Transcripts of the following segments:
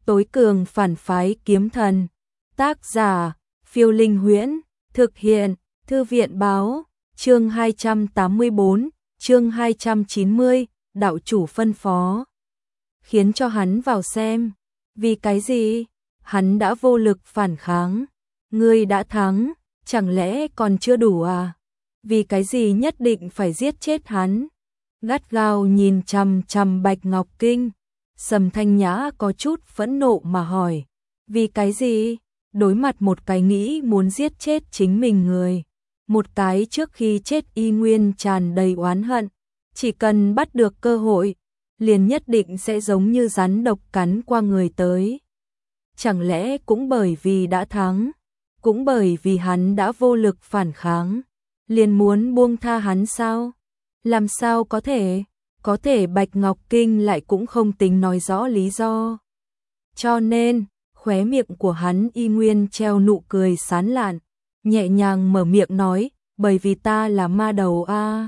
tối cường phản phái kiếm thần. Tác giả, Phiêu Linh Huyễn, thực hiện, Thư viện báo, chương 284, chương 290, đạo chủ phân phó. Khiến cho hắn vào xem. Vì cái gì? Hắn đã vô lực phản kháng. Ngươi đã thắng, chẳng lẽ còn chưa đủ à? Vì cái gì nhất định phải giết chết hắn? Gắt gao nhìn chằm chằm Bạch Ngọc Kinh, Sầm Thanh Nhã có chút phẫn nộ mà hỏi. Vì cái gì? Đối mặt một cái nghĩ muốn giết chết chính mình người. Một cái trước khi chết y nguyên tràn đầy oán hận. Chỉ cần bắt được cơ hội, liền nhất định sẽ giống như rắn độc cắn qua người tới. Chẳng lẽ cũng bởi vì đã thắng, cũng bởi vì hắn đã vô lực phản kháng, liền muốn buông tha hắn sao? Làm sao có thể? Có thể Bạch Ngọc Kinh lại cũng không tính nói rõ lý do. Cho nên, khóe miệng của hắn y nguyên treo nụ cười sán lạn, nhẹ nhàng mở miệng nói, bởi vì ta là ma đầu a.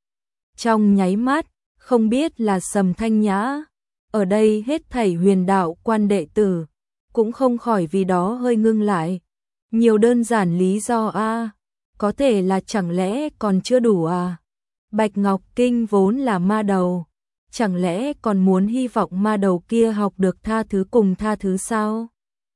Trong nháy mắt, không biết là Sầm Thanh Nhã, ở đây hết thảy huyền đạo quan đệ tử, cũng không khỏi vì đó hơi ngưng lại. Nhiều đơn giản lý do a, có thể là chẳng lẽ còn chưa đủ à? Bạch Ngọc Kinh vốn là ma đầu, chẳng lẽ còn muốn hy vọng ma đầu kia học được tha thứ cùng tha thứ sao?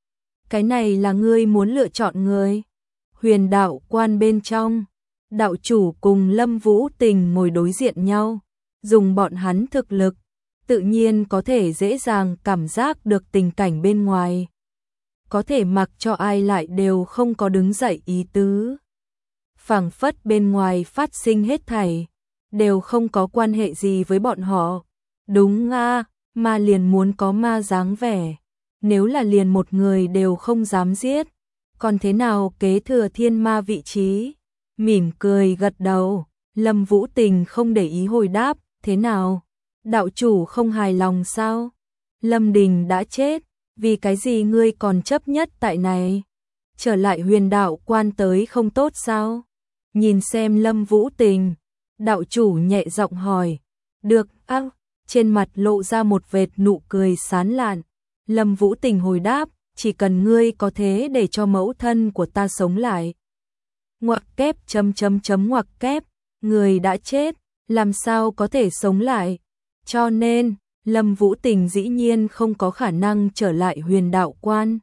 Cái này là ngươi muốn lựa chọn người. Huyền đạo quan bên trong, đạo chủ cùng Lâm Vũ Tình ngồi đối diện nhau, dùng bọn hắn thực lực, tự nhiên có thể dễ dàng cảm giác được tình cảnh bên ngoài. Có thể mặc cho ai lại đều không có đứng dậy ý tứ. Phảng phất bên ngoài phát sinh hết thảy, đều không có quan hệ gì với bọn họ. Đúng a, ma liền muốn có ma dáng vẻ. Nếu là liền một người đều không dám giết, còn thế nào kế thừa thiên ma vị trí? Mỉm cười gật đầu, Lâm Vũ Tình không để ý hồi đáp, thế nào? Đạo chủ không hài lòng sao? Lâm Đình đã chết, vì cái gì ngươi còn chấp nhất tại này? Trở lại huyền đạo quan tới không tốt sao? Nhìn xem Lâm Vũ Tình, đạo chủ nhẹ giọng hỏi. Được, trên mặt lộ ra một vệt nụ cười sán lạn. Lâm Vũ Tình hồi đáp, chỉ cần ngươi có thế để cho mẫu thân của ta sống lại. Ngoặc kép ngoặc kép, người đã chết, làm sao có thể sống lại? Cho nên, Lâm Vũ Tình dĩ nhiên không có khả năng trở lại huyền đạo quan.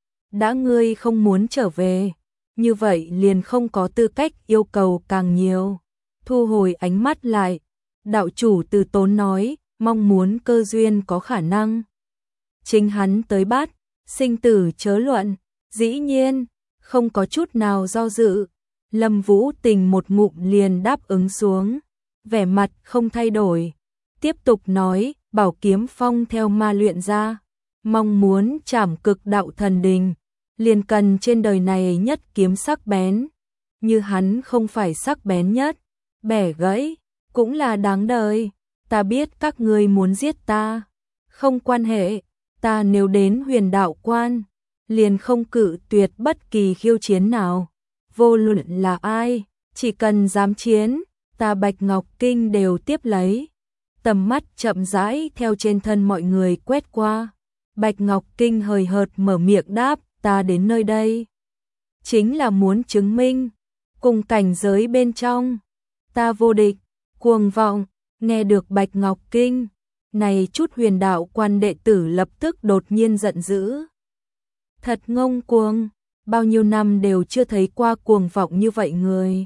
Đã ngươi không muốn trở về, như vậy liền không có tư cách yêu cầu càng nhiều. Thu hồi ánh mắt lại, đạo chủ từ tốn nói, mong muốn cơ duyên có khả năng. Chính hắn tới bắt, sinh tử chớ luận, dĩ nhiên, không có chút nào do dự. Lâm Vũ Tình một ngụm liền đáp ứng xuống, vẻ mặt không thay đổi. Tiếp tục nói, bảo kiếm phong theo ma luyện ra, mong muốn trảm cực đạo thần đình, liền cần trên đời này nhất kiếm sắc bén. Như hắn không phải sắc bén nhất, bẻ gãy, cũng là đáng đời. Ta biết các ngươi muốn giết ta, không quan hệ, ta nếu đến huyền đạo quan, liền không cự tuyệt bất kỳ khiêu chiến nào. Vô luận là ai, chỉ cần dám chiến, ta Bạch Ngọc Kinh đều tiếp lấy. Tầm mắt chậm rãi theo trên thân mọi người quét qua. Bạch Ngọc Kinh hời hợt mở miệng đáp, ta đến nơi đây chính là muốn chứng minh, cùng cảnh giới bên trong, ta vô địch. Cuồng vọng, nghe được Bạch Ngọc Kinh, này chút huyền đạo quan đệ tử lập tức đột nhiên giận dữ. Thật ngông cuồng, bao nhiêu năm đều chưa thấy qua cuồng vọng như vậy người.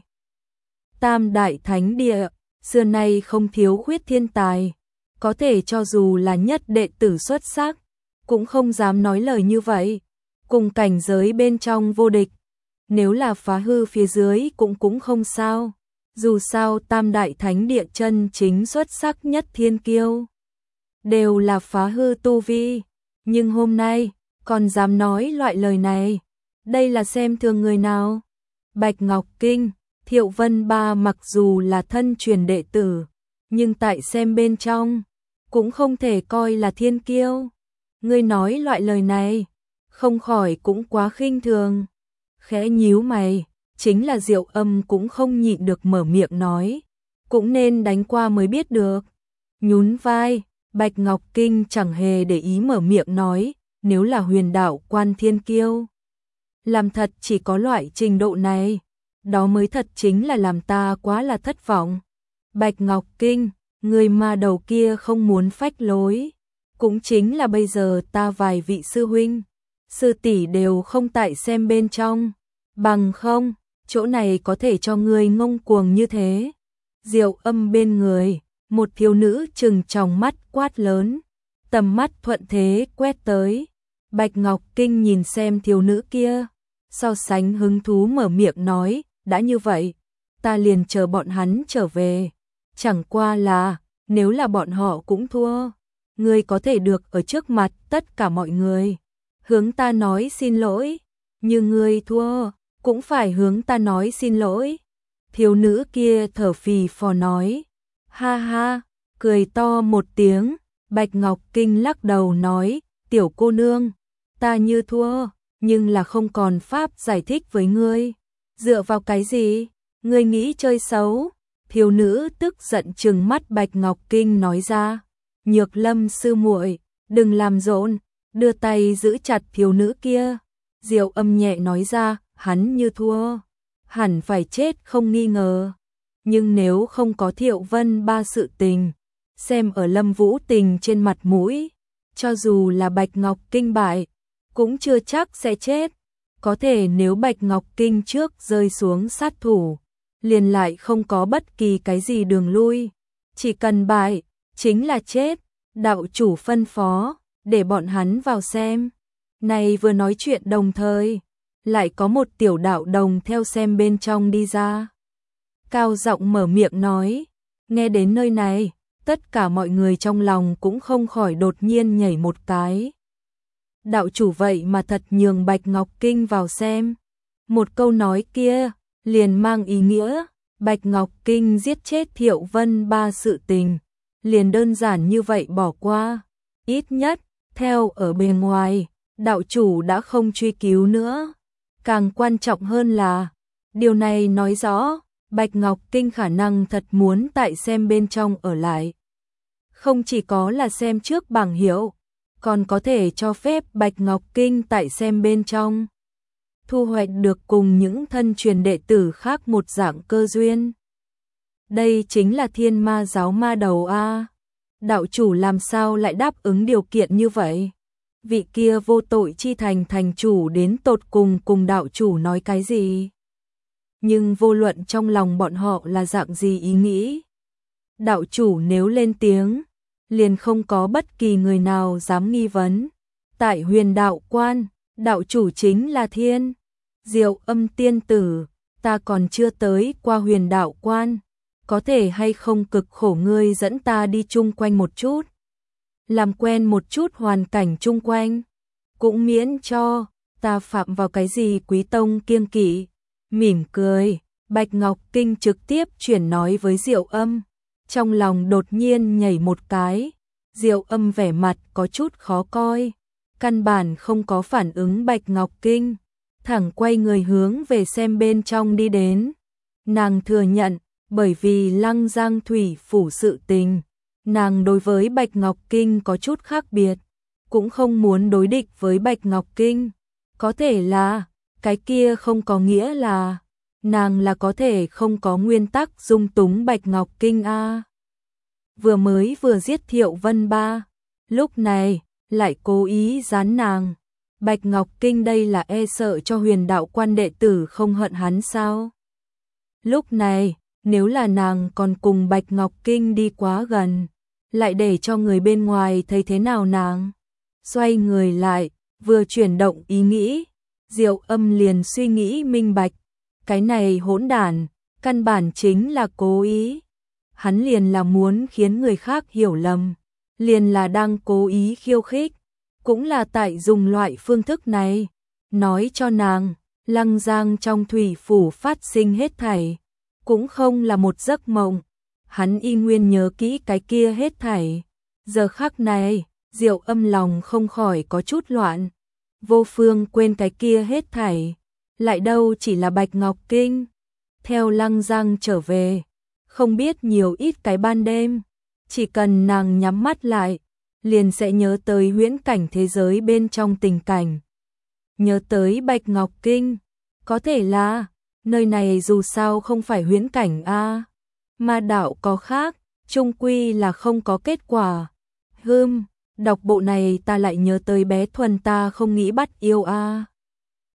Tam đại thánh địa, xưa nay không thiếu khuyết thiên tài, có thể cho dù là nhất đệ tử xuất sắc, cũng không dám nói lời như vậy. Cùng cảnh giới bên trong vô địch, nếu là phá hư phía dưới cũng không sao. Dù sao tam đại thánh địa chân chính xuất sắc nhất thiên kiêu, đều là phá hư tu vi. Nhưng hôm nay, còn dám nói loại lời này, đây là xem thường người nào? Bạch Ngọc Kinh, Thiệu Vân Ba mặc dù là thân truyền đệ tử, nhưng tại xem bên trong, cũng không thể coi là thiên kiêu. Ngươi nói loại lời này, không khỏi cũng quá khinh thường. Khẽ nhíu mày, chính là Diệu Âm cũng không nhịn được mở miệng nói, cũng nên đánh qua mới biết được. Nhún vai, Bạch Ngọc Kinh chẳng hề để ý mở miệng nói, nếu là huyền đạo quan thiên kiêu. Làm thật chỉ có loại trình độ này, đó mới thật chính là làm ta quá là thất vọng. Bạch Ngọc Kinh, người ma đầu kia không muốn phách lối. Cũng chính là bây giờ ta vài vị sư huynh, sư tỷ đều không tại xem bên trong. Bằng không, chỗ này có thể cho ngươi ngông cuồng như thế. Diệu Âm bên người, một thiếu nữ trừng tròng mắt quát lớn, tầm mắt thuận thế quét tới. Bạch Ngọc Kinh nhìn xem thiếu nữ kia, so sánh hứng thú mở miệng nói, đã như vậy, ta liền chờ bọn hắn trở về. Chẳng qua là, nếu là bọn họ cũng thua, ngươi có thể được ở trước mặt tất cả mọi người hướng ta nói xin lỗi, nhưng ngươi thua, cũng phải hướng ta nói xin lỗi. Thiếu nữ kia thở phì phò nói, ha ha, cười to một tiếng. Bạch Ngọc Kinh lắc đầu nói, tiểu cô nương, ta như thua, nhưng là không còn pháp giải thích với ngươi. Dựa vào cái gì? Ngươi nghĩ chơi xấu? Thiếu nữ tức giận trừng mắt Bạch Ngọc Kinh nói ra. Nhược Lâm sư muội, đừng làm rộn, đưa tay giữ chặt thiếu nữ kia. Diệu Âm nhẹ nói ra, hắn như thua, hẳn phải chết không nghi ngờ. Nhưng nếu không có Thiệu Vân Ba sự tình, xem ở Lâm Vũ Tình trên mặt mũi, cho dù là Bạch Ngọc Kinh bại, cũng chưa chắc sẽ chết. Có thể nếu Bạch Ngọc Kinh trước rơi xuống sát thủ, liền lại không có bất kỳ cái gì đường lui. Chỉ cần bại, chính là chết. Đạo chủ phân phó, để bọn hắn vào xem. Này vừa nói chuyện đồng thời, lại có một tiểu đạo đồng theo xem bên trong đi ra. Cao giọng mở miệng nói, nghe đến nơi này, tất cả mọi người trong lòng cũng không khỏi đột nhiên nhảy một cái. Đạo chủ vậy mà thật nhường Bạch Ngọc Kinh vào xem. Một câu nói kia, liền mang ý nghĩa, Bạch Ngọc Kinh giết chết Thiệu Vân Ba sự tình, liền đơn giản như vậy bỏ qua. Ít nhất, theo ở bề ngoài, đạo chủ đã không truy cứu nữa. Càng quan trọng hơn là, điều này nói rõ, Bạch Ngọc Kinh khả năng thật muốn tại xem bên trong ở lại. Không chỉ có là xem trước bảng hiệu, còn có thể cho phép Bạch Ngọc Kinh tại xem bên trong. Thu hoạch được cùng những thân truyền đệ tử khác một dạng cơ duyên. Đây chính là Thiên Ma giáo ma đầu a. Đạo chủ làm sao lại đáp ứng điều kiện như vậy? Vị kia vô tội chi thành thành chủ đến tột cùng đạo chủ nói cái gì? Nhưng vô luận trong lòng bọn họ là dạng gì ý nghĩ, đạo chủ nếu lên tiếng, liền không có bất kỳ người nào dám nghi vấn. Tại Huyền Đạo Quan, đạo chủ chính là Thiên Diệu Âm tiên tử, ta còn chưa tới qua Huyền Đạo Quan, có thể hay không cực khổ ngươi dẫn ta đi chung quanh một chút, làm quen một chút hoàn cảnh chung quanh, cũng miễn cho ta phạm vào cái gì quý tông kiêng kỵ. Mỉm cười, Bạch Ngọc Kinh trực tiếp chuyển nói với Diệu Âm, trong lòng đột nhiên nhảy một cái. Diệu Âm vẻ mặt có chút khó coi, căn bản không có phản ứng Bạch Ngọc Kinh, thẳng quay người hướng về xem bên trong đi đến. Nàng thừa nhận, bởi vì Lăng Giang Thủy phủ sự tình, nàng đối với Bạch Ngọc Kinh có chút khác biệt, cũng không muốn đối địch với Bạch Ngọc Kinh. Có thể là, cái kia không có nghĩa là, nàng là có thể không có nguyên tắc dung túng Bạch Ngọc Kinh a. Vừa giết Thiệu Vân Ba, lúc này, lại cố ý gián nàng. Bạch Ngọc Kinh đây là e sợ cho Huyền Đạo Quan đệ tử không hận hắn sao? Lúc này, nếu là nàng còn cùng Bạch Ngọc Kinh đi quá gần, lại để cho người bên ngoài thấy thế nào nàng? Xoay người lại, vừa chuyển động ý nghĩ, Diệu Âm liền suy nghĩ minh bạch, cái này hỗn đản, căn bản chính là cố ý. Hắn liền là muốn khiến người khác hiểu lầm, liền là đang cố ý khiêu khích, cũng là tại dùng loại phương thức này, nói cho nàng, Lăng Giang trong thủy phủ phát sinh hết thảy, cũng không là một giấc mộng. Hắn y nguyên nhớ kỹ cái kia hết thảy. Giờ khắc này, Diệu Âm lòng không khỏi có chút loạn. Vô phương quên cái kia hết thảy, lại đâu chỉ là Bạch Ngọc Kinh. Theo Lăng Giang trở về, không biết nhiều ít cái ban đêm, chỉ cần nàng nhắm mắt lại, liền sẽ nhớ tới huyễn cảnh thế giới bên trong tình cảnh. Nhớ tới Bạch Ngọc Kinh, có thể là, nơi này dù sao không phải huyễn cảnh a, ma đạo có khác, chung quy là không có kết quả. Đọc bộ này ta lại nhớ tới bé Thuần ta không nghĩ bắt yêu a.